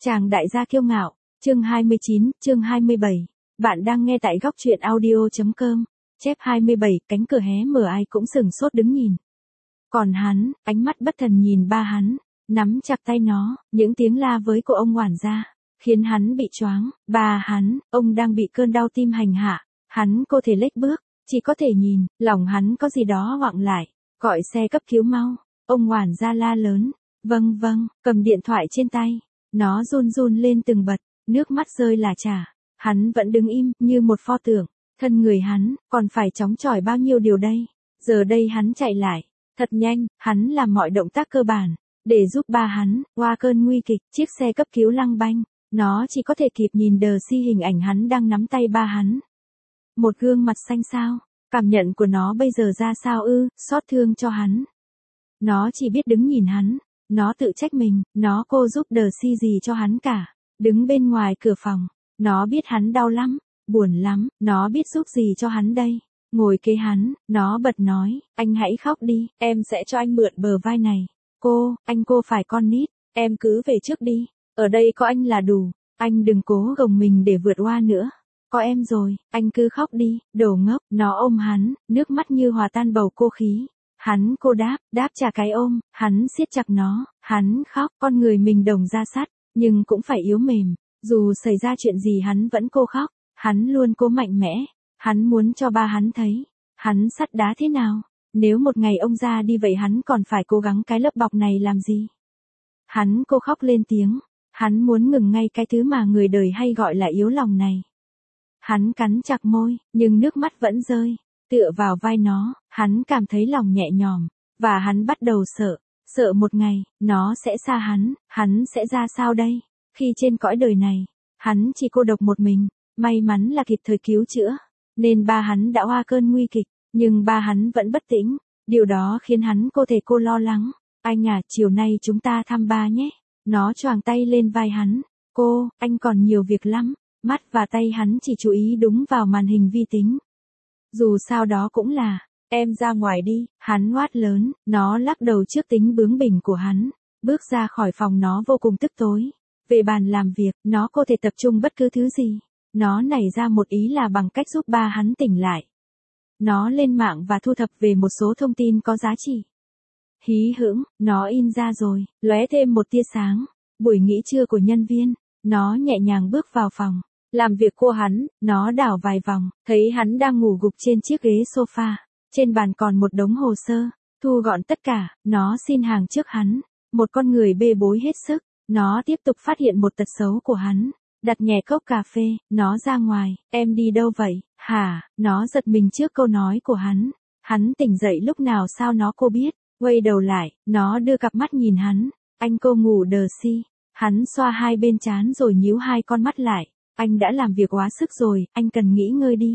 Chàng đại gia kiêu ngạo, chương 29, chương 27. Bạn đang nghe tại góc truyện audio.com. Chép 27, cánh cửa hé mở ai cũng sửng sốt đứng nhìn. Còn hắn, ánh mắt bất thần nhìn ba hắn, nắm chặt tay nó, những tiếng la với của ông quản gia, khiến hắn bị choáng. Ba hắn, ông đang bị cơn đau tim hành hạ, hắn cô thể lếch bước, chỉ có thể nhìn, lòng hắn có gì đó hoảng lại, gọi xe cấp cứu mau. Ông quản gia la lớn, vâng, cầm điện thoại trên tay. Nó run run lên từng bật, nước mắt rơi lả chả. Hắn vẫn đứng im, như một pho tượng. Thân người hắn, còn phải chóng chỏi bao nhiêu điều đây. Giờ đây hắn chạy lại, thật nhanh, hắn làm mọi động tác cơ bản, để giúp ba hắn, qua cơn nguy kịch. Chiếc xe cấp cứu lăng banh, nó chỉ có thể kịp nhìn đờ si hình ảnh hắn đang nắm tay ba hắn. Một gương mặt xanh xao, cảm nhận của nó bây giờ ra sao ư, xót thương cho hắn. Nó chỉ biết đứng nhìn hắn. Nó tự trách mình, nó cô giúp đờ si gì cho hắn cả. Đứng bên ngoài cửa phòng, nó biết hắn đau lắm, buồn lắm, nó biết giúp gì cho hắn đây. Ngồi kế hắn, nó bật nói, anh hãy khóc đi, em sẽ cho anh mượn bờ vai này. Cô phải con nít, em cứ về trước đi, ở đây có anh là đủ, anh đừng cố gồng mình để vượt qua nữa. Có em rồi, anh cứ khóc đi, đồ ngốc. Nó ôm hắn, nước mắt như hòa tan bầu cô khí. Hắn cô đáp trả cái ôm, hắn siết chặt nó, hắn khóc, con người mình đồng da sắt, nhưng cũng phải yếu mềm, dù xảy ra chuyện gì hắn vẫn cô khóc, hắn luôn cố mạnh mẽ, hắn muốn cho ba hắn thấy, hắn sắt đá thế nào, nếu một ngày ông ra đi vậy hắn còn phải cố gắng cái lớp bọc này làm gì. Hắn cô khóc lên tiếng, hắn muốn ngừng ngay cái thứ mà người đời hay gọi là yếu lòng này. Hắn cắn chặt môi, nhưng nước mắt vẫn rơi. Tựa vào vai nó, hắn cảm thấy lòng nhẹ nhõm, và hắn bắt đầu sợ một ngày, nó sẽ xa hắn sẽ ra sao đây? Khi trên cõi đời này, hắn chỉ cô độc một mình, may mắn là kịp thời cứu chữa, nên ba hắn đã qua cơn nguy kịch, nhưng ba hắn vẫn bất tĩnh, điều đó khiến hắn cô lo lắng. Anh à, chiều nay chúng ta thăm ba nhé. Nó choàng tay lên vai hắn, anh còn nhiều việc lắm, mắt và tay hắn chỉ chú ý đúng vào màn hình vi tính. Dù sao đó cũng là, em ra ngoài đi, hắn ngoát lớn, nó lắc đầu trước tính bướng bỉnh của hắn, bước ra khỏi phòng nó vô cùng tức tối. Về bàn làm việc, nó có thể tập trung bất cứ thứ gì. Nó nảy ra một ý là bằng cách giúp ba hắn tỉnh lại. Nó lên mạng và thu thập về một số thông tin có giá trị. Hí hửng, nó in ra rồi, lóe thêm một tia sáng. Buổi nghỉ trưa của nhân viên, nó nhẹ nhàng bước vào phòng. Làm việc của hắn, nó đảo vài vòng, thấy hắn đang ngủ gục trên chiếc ghế sofa. Trên bàn còn một đống hồ sơ, thu gọn tất cả, nó xin hàng trước hắn. Một con người bê bối hết sức, nó tiếp tục phát hiện một tật xấu của hắn. Đặt nhẹ cốc cà phê, nó ra ngoài, em đi đâu vậy, hả, nó giật mình trước câu nói của hắn. Hắn tỉnh dậy lúc nào sao nó cô biết, quay đầu lại, nó đưa cặp mắt nhìn hắn, anh cô ngủ đờ si. Hắn xoa hai bên trán rồi nhíu hai con mắt lại. Anh đã làm việc quá sức rồi, anh cần nghỉ ngơi đi.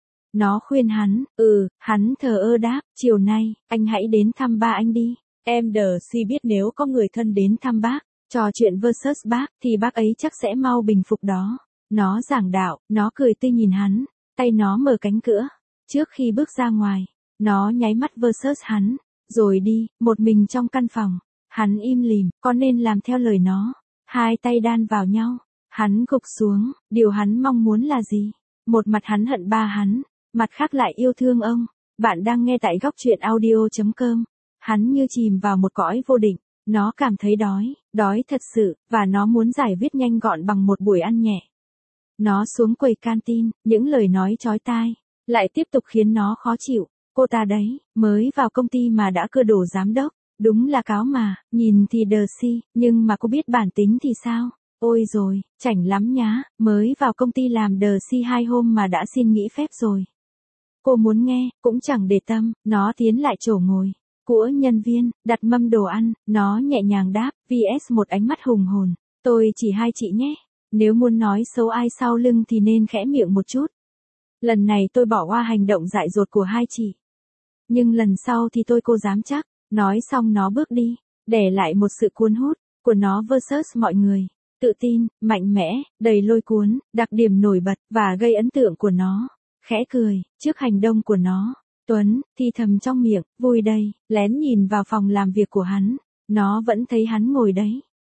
Nó khuyên hắn, hắn thờ ơ đáp, chiều nay, anh hãy đến thăm ba anh đi. Em đờ si biết nếu có người thân đến thăm bác, trò chuyện versus bác, thì bác ấy chắc sẽ mau bình phục đó. Nó giảng đạo, nó cười tươi nhìn hắn, tay nó mở cánh cửa. Trước khi bước ra ngoài, nó nháy mắt versus hắn, rồi đi, một mình trong căn phòng. Hắn im lìm, có nên làm theo lời nó. Hai tay đan vào nhau. Hắn gục xuống, điều hắn mong muốn là gì? Một mặt hắn hận ba hắn, mặt khác lại yêu thương ông. Bạn đang nghe tại góc truyện audio.com. Hắn như chìm vào một cõi vô định, nó cảm thấy đói thật sự, và nó muốn giải quyết nhanh gọn bằng một buổi ăn nhẹ. Nó xuống quầy canteen, những lời nói chói tai, lại tiếp tục khiến nó khó chịu. Cô ta đấy, mới vào công ty mà đã cưa đổ giám đốc, đúng là cáo mà, nhìn thì đờ si, nhưng mà cô biết bản tính thì sao? Ôi rồi, chảnh lắm nhá, mới vào công ty làm đờ si 2 hôm mà đã xin nghỉ phép rồi. Cô muốn nghe, cũng chẳng để tâm, nó tiến lại chỗ ngồi của nhân viên, đặt mâm đồ ăn, nó nhẹ nhàng đáp, vs một ánh mắt hùng hồn, tôi chỉ hai chị nhé, nếu muốn nói xấu ai sau lưng thì nên khẽ miệng một chút. Lần này tôi bỏ qua hành động dại dột của hai chị. Nhưng lần sau thì cô dám chắc, nói xong nó bước đi, để lại một sự cuốn hút của nó versus mọi người. Tự tin, mạnh mẽ, đầy lôi cuốn, đặc điểm nổi bật và gây ấn tượng của nó. Khẽ cười, trước hành động của nó. Tuấn, thì thầm trong miệng, vui đây, lén nhìn vào phòng làm việc của hắn. Nó vẫn thấy hắn ngồi đấy.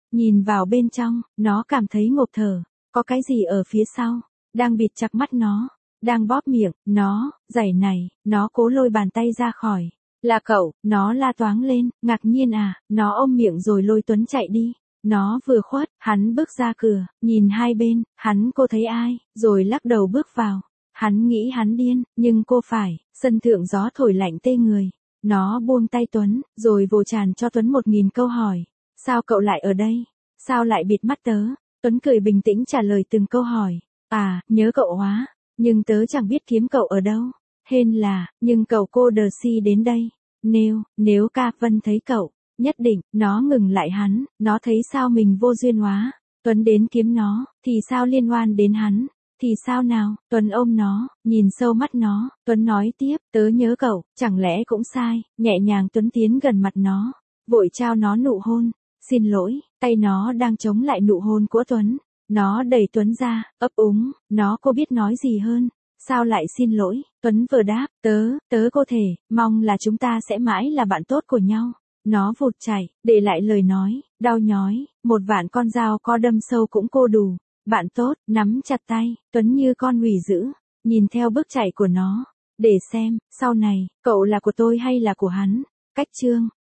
nhìn vào bên trong, nó cảm thấy ngộp thở, có cái gì ở phía sau, đang bịt chặt mắt nó, đang bóp miệng, nó, giày này, nó cố lôi bàn tay ra khỏi. Là cậu, nó la toáng lên, ngạc nhiên à, nó ôm miệng rồi lôi Tuấn chạy đi. Nó vừa khuất, hắn bước ra cửa, nhìn hai bên, hắn cô thấy ai, rồi lắc đầu bước vào. Hắn nghĩ hắn điên, nhưng cô phải, sân thượng gió thổi lạnh tê người. Nó buông tay Tuấn, rồi vồ tràn cho Tuấn 1000 câu hỏi. Sao cậu lại ở đây? Sao lại bịt mắt tớ? Tuấn cười bình tĩnh trả lời từng câu hỏi. À, nhớ cậu quá, nhưng tớ chẳng biết kiếm cậu ở đâu. Hên là, nhưng cậu cô đờ si đến đây. Nếu ca Vân thấy cậu, nhất định, nó ngừng lại hắn, nó thấy sao mình vô duyên hóa. Tuấn đến kiếm nó, thì sao liên oan đến hắn? Thì sao nào? Tuấn ôm nó, nhìn sâu mắt nó, Tuấn nói tiếp, tớ nhớ cậu, chẳng lẽ cũng sai, nhẹ nhàng Tuấn tiến gần mặt nó, vội trao nó nụ hôn, xin lỗi, tay nó đang chống lại nụ hôn của Tuấn, nó đẩy Tuấn ra, ấp úng, nó cô biết nói gì hơn, sao lại xin lỗi, Tuấn vừa đáp, tớ có thể, mong là chúng ta sẽ mãi là bạn tốt của nhau. Nó vụt chạy, để lại lời nói, đau nhói, 1.000.000 con dao có đâm sâu cũng cô đủ. Bạn tốt, nắm chặt tay, Tuấn như con hủy dữ, nhìn theo bước chạy của nó, để xem, sau này, cậu là của tôi hay là của hắn. Cách chương